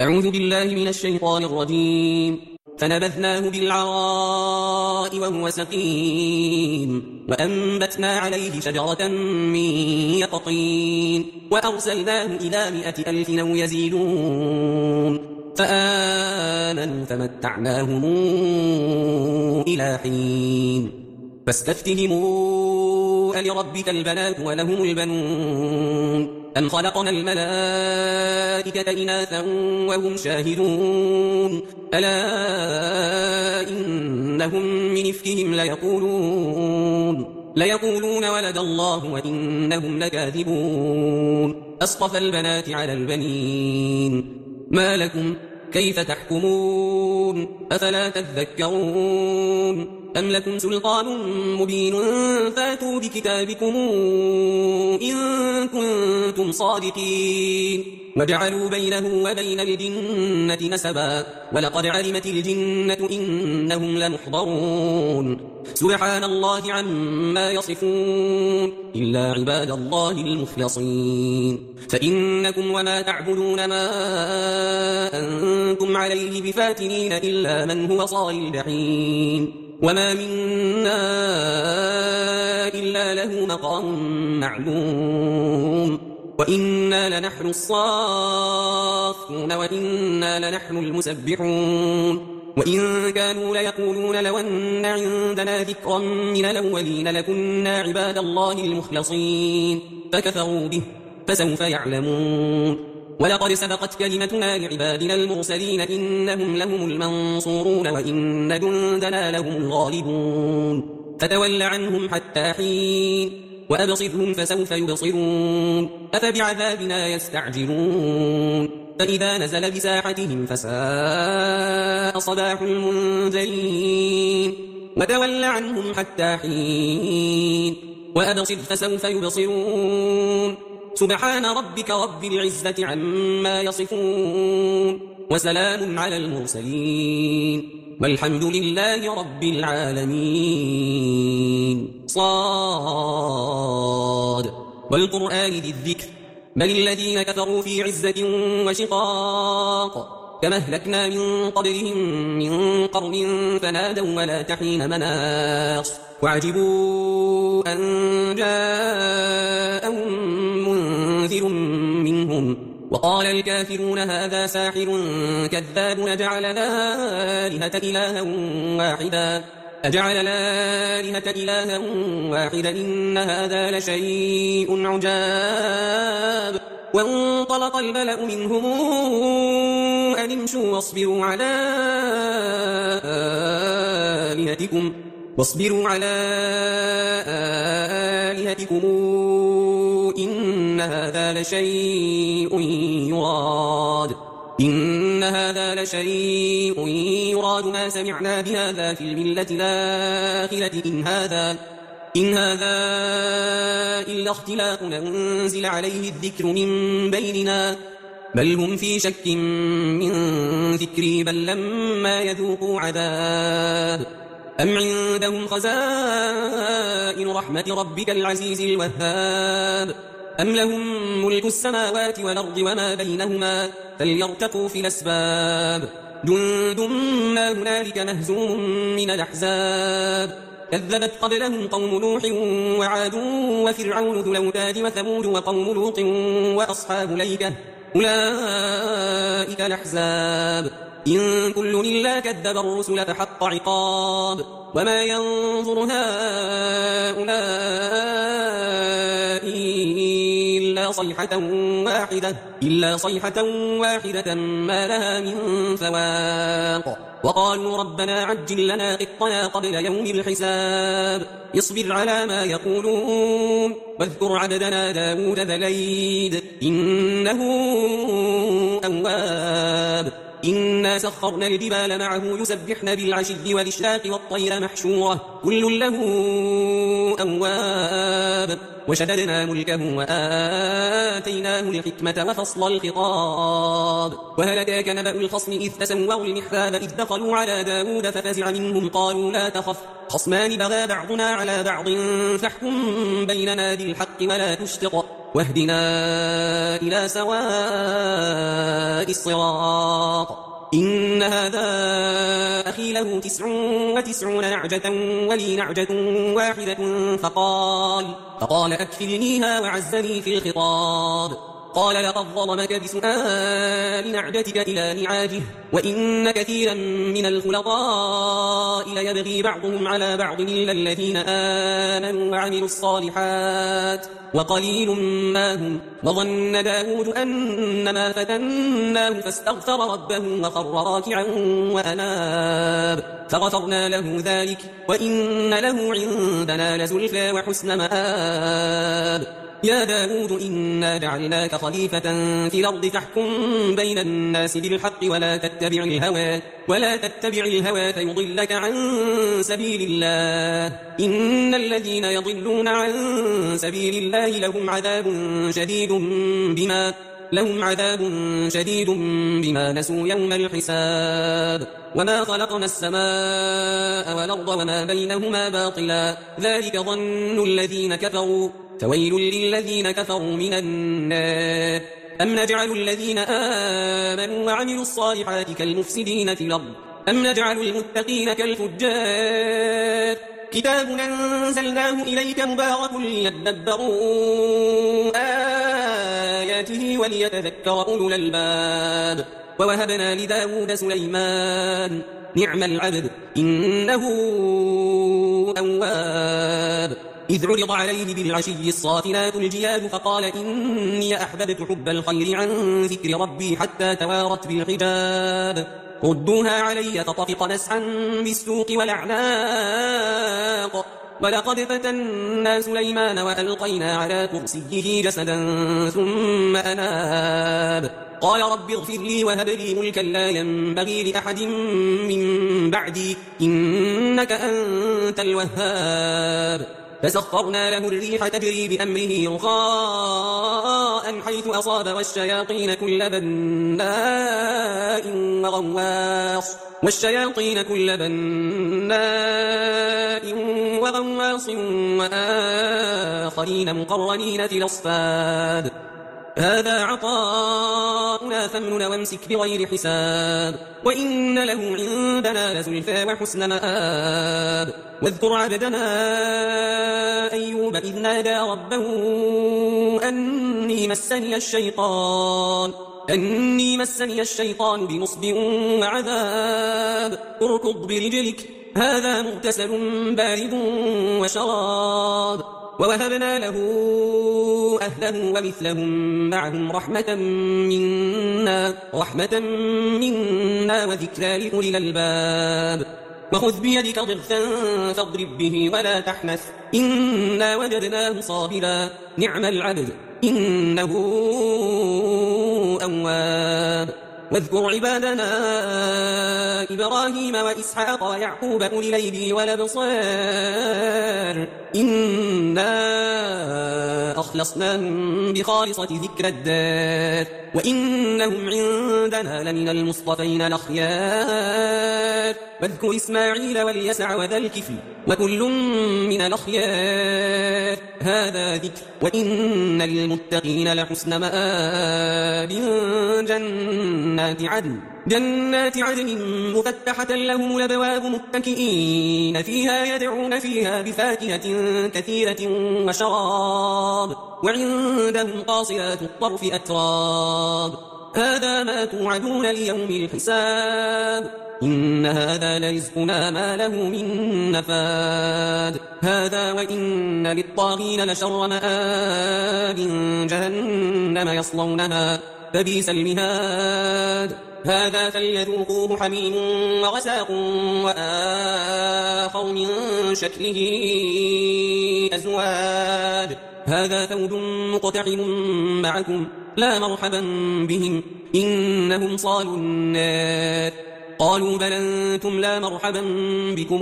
أعوذ بالله من الشيطان الرجيم. فنبذناه بالعراء وهو سقيم وأنبتنا عليه شجرة من يقطين وأرسلناه إلى 100,000 أو يزيدون فآمنوا فمتعناهم إلى حين فاستفتهموا ألربك البنات ولهم البنون أم خلقنا الملائكة إناثا وهم شاهدون ألا إنهم من إفكهم ليقولون ولد الله وإنهم لكاذبون أصطفى البنات على البنين ما لكم كيف تحكمون أفلا تذكرون أم لكم سلطان مبين فاتوا بكتابكم إن كنتم صادقين وجعلوا بينه وبين الجنة نسبا ولقد علمت الجنة إنهم لمحضرون سبحان الله عما يصفون إلا عباد الله المخلصين فإنكم وما تعبدون ما أنتم عليه بفاتنين إلا من هو صال الجحيم وما منا إلا له مقام معلوم وإنا لنحن الصافون وإنا لنحن المسبحون وإن كانوا ليقولون لو أن عندنا ذكرا من الأولين لكنا عباد الله المخلصين فكفروا به فسوف يعلمون ولقد سبقت كلمتنا لعبادنا المرسلين إنهم لهم المنصورون وإن جندنا لهم الغالبون فتول عنهم حتى حين وأبصرهم فسوف يبصرون أفبعذابنا يستعجلون فإذا نزل بساحتهم فساء صباح المنذرين وتول عنهم حتى حين وأبصر فسوف يبصرون سبحان ربك رب العزة عما يصفون وسلام على المرسلين والحمد لله رب العالمين صاد والقرآن ذي الذكر بل الذين كفروا في عزة وشقاق كما أهلكنا من قبلهم من قرن فنادوا ولا تحين مناص وعجبوا أن جاءهم منذر منهم وقال الكافرون هذا ساحر كذاب أجعل الآلهة إلها واحدا إن هذا لشيء عجاب وانطلق الملأ منهم أن امشوا واصبروا على آلهتكم إن هذا لشيء يراد ما سمعنا بهذا في الملة الآخرة إن هذا إلا اختلاق أنزل عليه الذكر من بيننا بل هم في شك من ذكري بل لما يذوقوا عذاب أم عندهم خزائن رحمة ربك العزيز الوهاب أم لهم ملك السماوات والأرض وما بينهما فليرتقوا في الأسباب جند ما هنالك مهزوم من الأحزاب كذبت قبلهم قوم نوح وعاد وفرعون ذو الأوتاد وثمود وقوم لوط وأصحاب الأيكة أولئك الأحزاب إن كل إلا كذب الرسل فحق عقاب وما ينظر هؤلاء إلا صيحة واحدة ما لها من فواق وقالوا ربنا عجل لنا قطنا قبل يوم الحساب اصبر على ما يقولون واذكر عبدنا داود ذا الأيد إنه أواب إنا سخرنا الجبال معه يسبحن بالعشي والإشراق والطير محشورة كل له أواب وشددنا ملكه وآتيناه الحكمة وفصل الخطاب وهل أتاك نبأ الخصم إذ تسوروا المحراب إذ دخلوا على داود ففزع منهم قالوا لا تخف خصمان بغى بعضنا على بعض فاحكم بيننا بالحق واهدنا إلى سواء الصراط. إن هذا أخي له 99 نعجة ولي نعجة واحدة فقال أكفلنيها وعزني في الخطاب. قال لقد ظلمك بسؤال نعجتك إلى نعاجه وإن كثيرا من الخلطاء ليبغي بعضهم على بعض إلا الذين آمنوا وعملوا الصالحات وقليل ما هم. وظن داود أنما فتناه فاستغفر ربه وخر راكعا وأناب فغفرنا له ذلك وإن له عندنا لزلفى وحسن مآب. يا داود إنا جعلناك خليفة في الأرض فاحكم بين الناس بالحق ولا تتبع الهوى فيضلك عن سبيل الله. إن الذين يضلون عن سبيل الله لهم عذاب شديد بما نسوا يوم الحساب. وما خلقنا السماء والأرض وما بينهما باطلا ذلك ظن الذين كفروا فويل للذين كفروا من النار. أم نجعل الذين آمنوا وعملوا الصالحات كالمفسدين في الأرض أم نجعل المتقين كالفجار. كتاب أنزلناه إليك مبارك ليدبروا آياته وليتذكر أولو الألباب. ووهبنا لداود سليمان نعم العبد إنه أواب. إذ عرض عليه بالعشي الصافنات الجياد فقال إني أحببت حب الخير عن ذكر ربي حتى توارت بالحجاب. ردوها علي فطفق نسعا بالسوق والأعناق. ولقد فتنا سليمان وألقينا على كرسيه جسدا ثم أناب. قال رب اغفر لي وهب لي ملكا لا ينبغي لأحد من بعدي إنك أنت الوهاب. فسخرنا له الريح تجري بأمره رخاء حيث أصاب والشياطين كل بناء وغواص وآخرين مقرنين في الأصفاد. هذا عطاؤنا فامنن وامسك بغير حساب وإن له عندنا لزلفى وحسن مآب. واذكر عبدنا أيوب إذ نادى ربه أني مسني الشيطان بنصب وعذاب. اركض برجلك هذا مغتسل بارد وشراب. ووهبنا له أهله ومثلهم معهم رحمة منا وذكرى لأولي الألباب. وخذ بيدك ضغثا فاضرب به ولا تحنث إنا وجدناه صابرا نعم العبد إنه أواب. واذكر عبادنا إبراهيم وإسحاق ويعقوب أولي الأيدي والأبصار إنا أخلصناهم بخالصة ذكر الدار وإنهم عندنا لمن المصطفين الأخيار. واذكر إسماعيل واليسع وذا الكفل وكل من الأخيار هذا ذكر وإن للمتقين لحسن مآب. جنات عدن مفتحة لهم الأبواب متكئين فيها يدعون فيها بفاكهة كثيرة وشراب وعندهم قاصرات الطرف أتراب. هذا ما توعدون ليوم الحساب إن هذا لرزقنا ما له من نفاد. هذا وإن للطاغين لشر مآب جهنم يصلونها فبئس المهاد. هذا فليذوقوه حميم وغساق وآخر من شكله أزواج. هذا ثوب مقتحم معكم لا مرحبا بهم إنهم صالوا النار. قالوا بل أنتم لا مرحبا بكم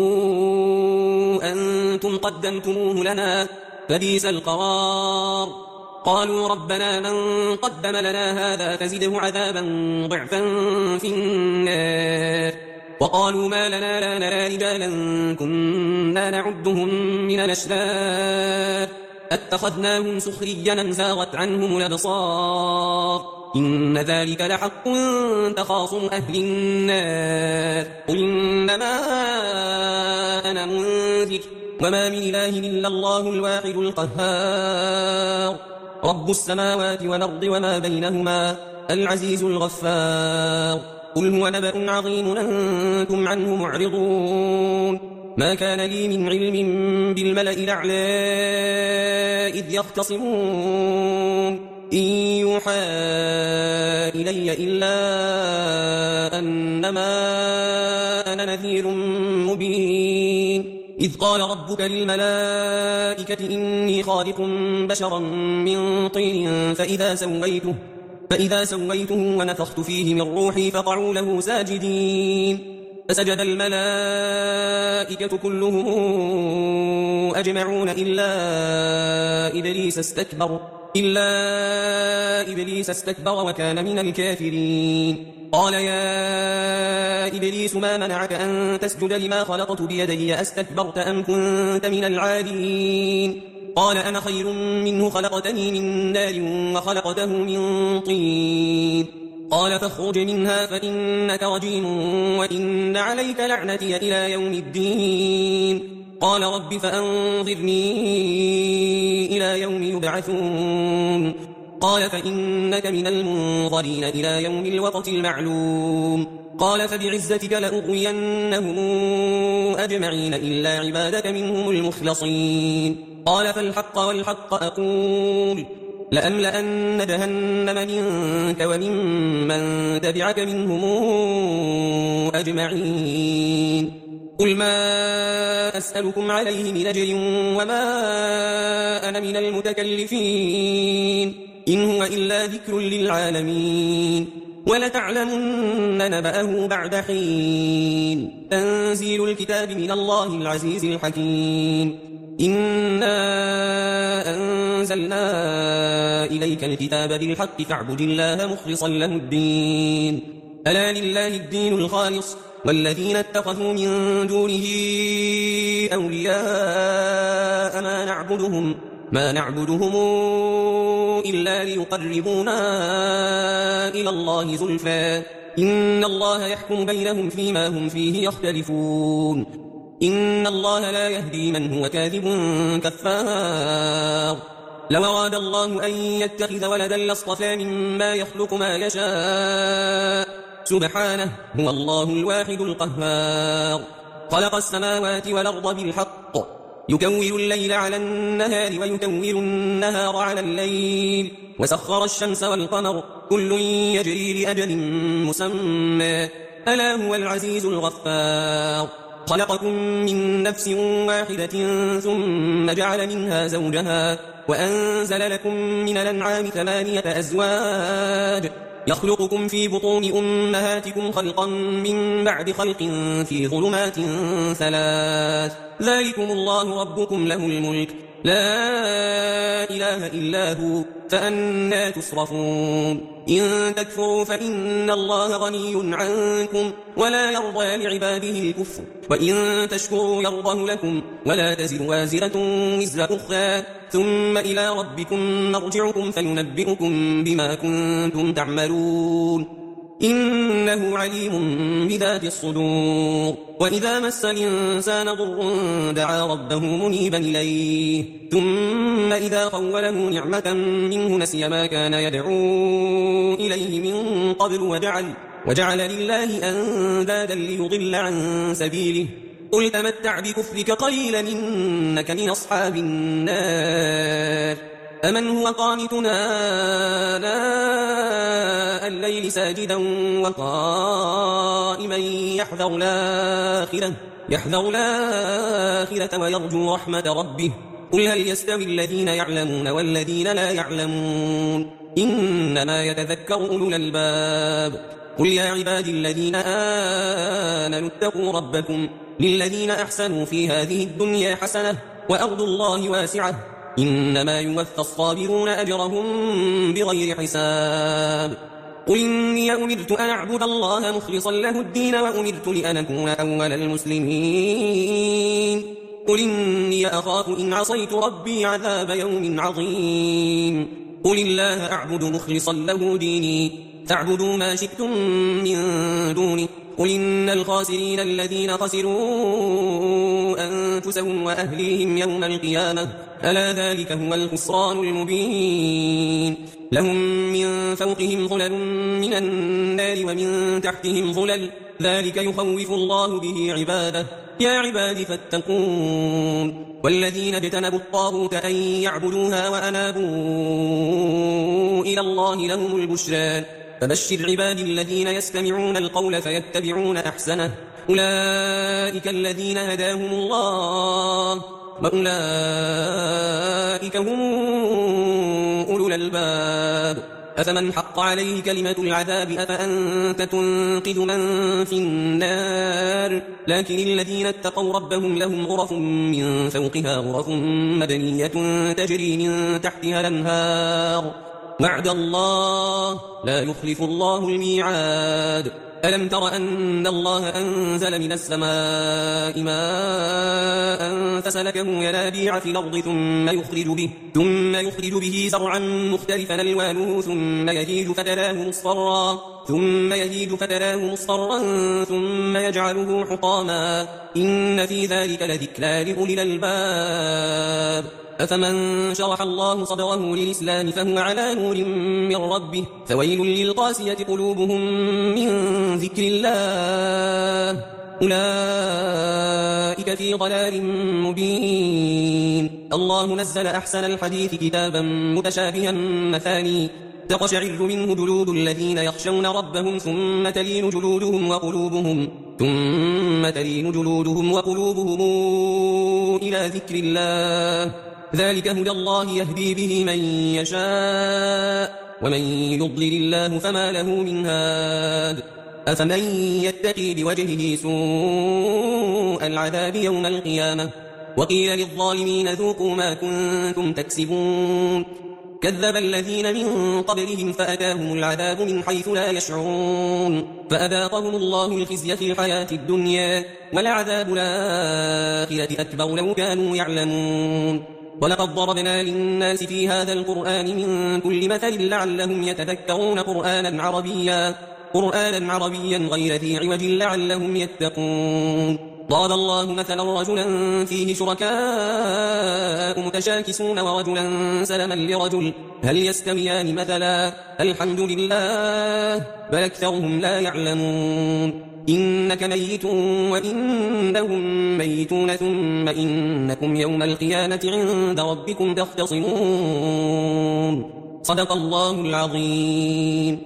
أنتم قدمتموه لنا فبئس القرار. قالوا ربنا من قدم لنا هذا فزده عذابا ضعفا في النار. وقالوا ما لنا لا نرى رجالا كنا نعدهم من الأشرار أتخذناهم سخريا أم زاغت عنهم الأبصار إن ذلك لحق تخاصم أهل النار قل إنما أنا منذر وما من إله إلا الله الواحد القهار رب السماوات والأرض وما بينهما العزيز الغفار قل هو نبأ عظيم أنتم عنه معرضون ما كان لي من علم بالملأ الأعلى إذ يختصمون إن يوحى إلي إلا أنما أنا نذير مبين إذ قال ربك للملائكة إني خالق بشرا من طين فإذا سويته ونفخت فيه من روحي فقعوا له ساجدين فسجد الملائكة كلهم أجمعون إلا إبليس استكبر وكان من الكافرين قال يا إبليس ما منعك أن تسجد لما خلقت بيدي أستكبرت أم كنت من العالين قال أنا خير منه خلقتني من نار وخلقته من طين قال فاخرج منها فإنك رجيم وإن عليك لعنتي إلى يوم الدين قال رب فأنظرني إلى يوم يبعثون قال فإنك من المنظرين إلى يوم الوقت المعلوم قال فبعزتك لأغوينهم أجمعين إلا عبادك منهم المخلصين قال فالحق والحق أقول لأملأن جهنم منك وممن تبعك منهم أجمعين قل ما أسألكم عليه من أجر وما أنا من المتكلفين إن هو إلا ذكر للعالمين ولتعلمن نبأه بعد حين تنزيل الكتاب من الله العزيز الحكيم إنا أنزلنا إليك الكتاب بالحق فاعبد الله مخلصا له الدين ألا لله الدين الخالص والذين اتخذوا من دونه أولياء ما نعبدهم إلا ليقربونا إلى الله زلفى إن الله يحكم بينهم فيما هم فيه يختلفون إن الله لا يهدي من هو كاذب كفار لو أراد الله أن يتخذ ولدا لاصطفى مما يخلق ما يشاء سبحانه هو الله الواحد القهار خلق السماوات والأرض بالحق يكور الليل على النهار ويكور النهار على الليل وسخر الشمس والقمر كل يجري لأجل مسمى ألا هو العزيز الغفار خلقكم من نفس واحدة ثم جعل منها زوجها وأنزل لكم من الأنعام 8 أزواج يخلقكم في بطون أمهاتكم خلقا من بعد خلق في ظلمات 3 ذلكم الله ربكم له الملك لا إله إلا هو فأنا تصرفون إن تكفروا فإن الله غني عنكم ولا يرضى لعباده الكفر وإن تشكروا يرضه لكم ولا تزر وازرة وزر أخرى ثم إلى ربكم مرجعكم فينبئكم بما كنتم تعملون إنه عليم بذات الصدور وإذا مس الإنسان ضر دعا ربه منيبا إليه ثم إذا خوله نعمة منه نسي ما كان يدعو إليه من قبل وجعل لله أندادا ليضل عن سبيله قل تمتع بكفرك قليلا إنك من أصحاب النار أمن هو قانتنا آناء الليل ساجدا وقائما يحذر الآخرة ويرجو رحمة ربه قل هل يستوي الذين يعلمون والذين لا يعلمون إنما يتذكر أولو الألباب قل يا عبادي الذين آمنوا اتقوا ربكم للذين أحسنوا في هذه الدنيا حسنة وأرض الله واسعة إنما يوفى الصابرون أجرهم بغير حساب قل إني أمرت أن أعبد الله مخلصا له الدين وأمرت لأن أكون أول المسلمين قل إني أخاف إن عصيت ربي عذاب يوم عظيم قل الله أعبد مخلصا له ديني فاعبدوا ما شئتم من دونه قل إن الخاسرين الذين خسروا أنفسهم وأهليهم يوم القيامة ألا ذلك هو الخسران المبين لهم من فوقهم ظلل من النار ومن تحتهم ظلل ذلك يخوف الله به عباده يا عباد فاتقون والذين اجتنبوا الطاغوت أن يعبدوها وأنابوا إلى الله لهم البشرى فبشر عباد الذين يستمعون القول فيتبعون أحسنه أولئك الذين هداهم الله وأولئك هم أولو الألباب أفمن حق عليه كلمة العذاب أفأنت تنقذ من في النار لكن الذين اتقوا ربهم لهم غرف من فوقها غرف مبنية تجري من تحتها الأنهار وعد الله لا يخلف الله الميعاد ألم تر أن الله أنزل من السماء ماء فسلكه ينابيع في الأرض ثم يخرج به زرعا مختلفا ألوانه ثم يهيج فتراه مصفرا ثم يجعله حطاما إن في ذلك لذكرى لأولي الألباب أفمن شرح الله صدره للإسلام فهو على نور من ربه فويل للقاسية قلوبهم من ذكر الله أولئك في ضلال مبين الله نزل أحسن الحديث كتابا متشابها مثاني تقشعر منه جلود الذين يخشون ربهم ثم تلين جلودهم وقلوبهم إلى ذكر الله ذلك هدى الله يهدي به من يشاء ومن يضلل الله فما له من هاد أفمن يتقي بوجهه سوء العذاب يوم القيامة وقيل للظالمين ذوقوا ما كنتم تكسبون كذب الذين من قبلهم فأتاهم العذاب من حيث لا يشعرون فأذاقهم الله الخزي في الحياة الدنيا ولعذاب الآخرة أكبر لو كانوا يعلمون ولقد ضربنا للناس في هذا القرآن من كل مثل لعلهم يتذكرون قرآنا عربيا غير ذي عوج لعلهم يتقون ضرب الله مثلا رجلا فيه شركاء متشاكسون ورجلا سلما لرجل هل يستويان مثلا الحمد لله بل أكثرهم لا يعلمون إنك ميت وإنهم ميتون ثم إنكم يوم القيامة عند ربكم تختصمون صدق الله العظيم.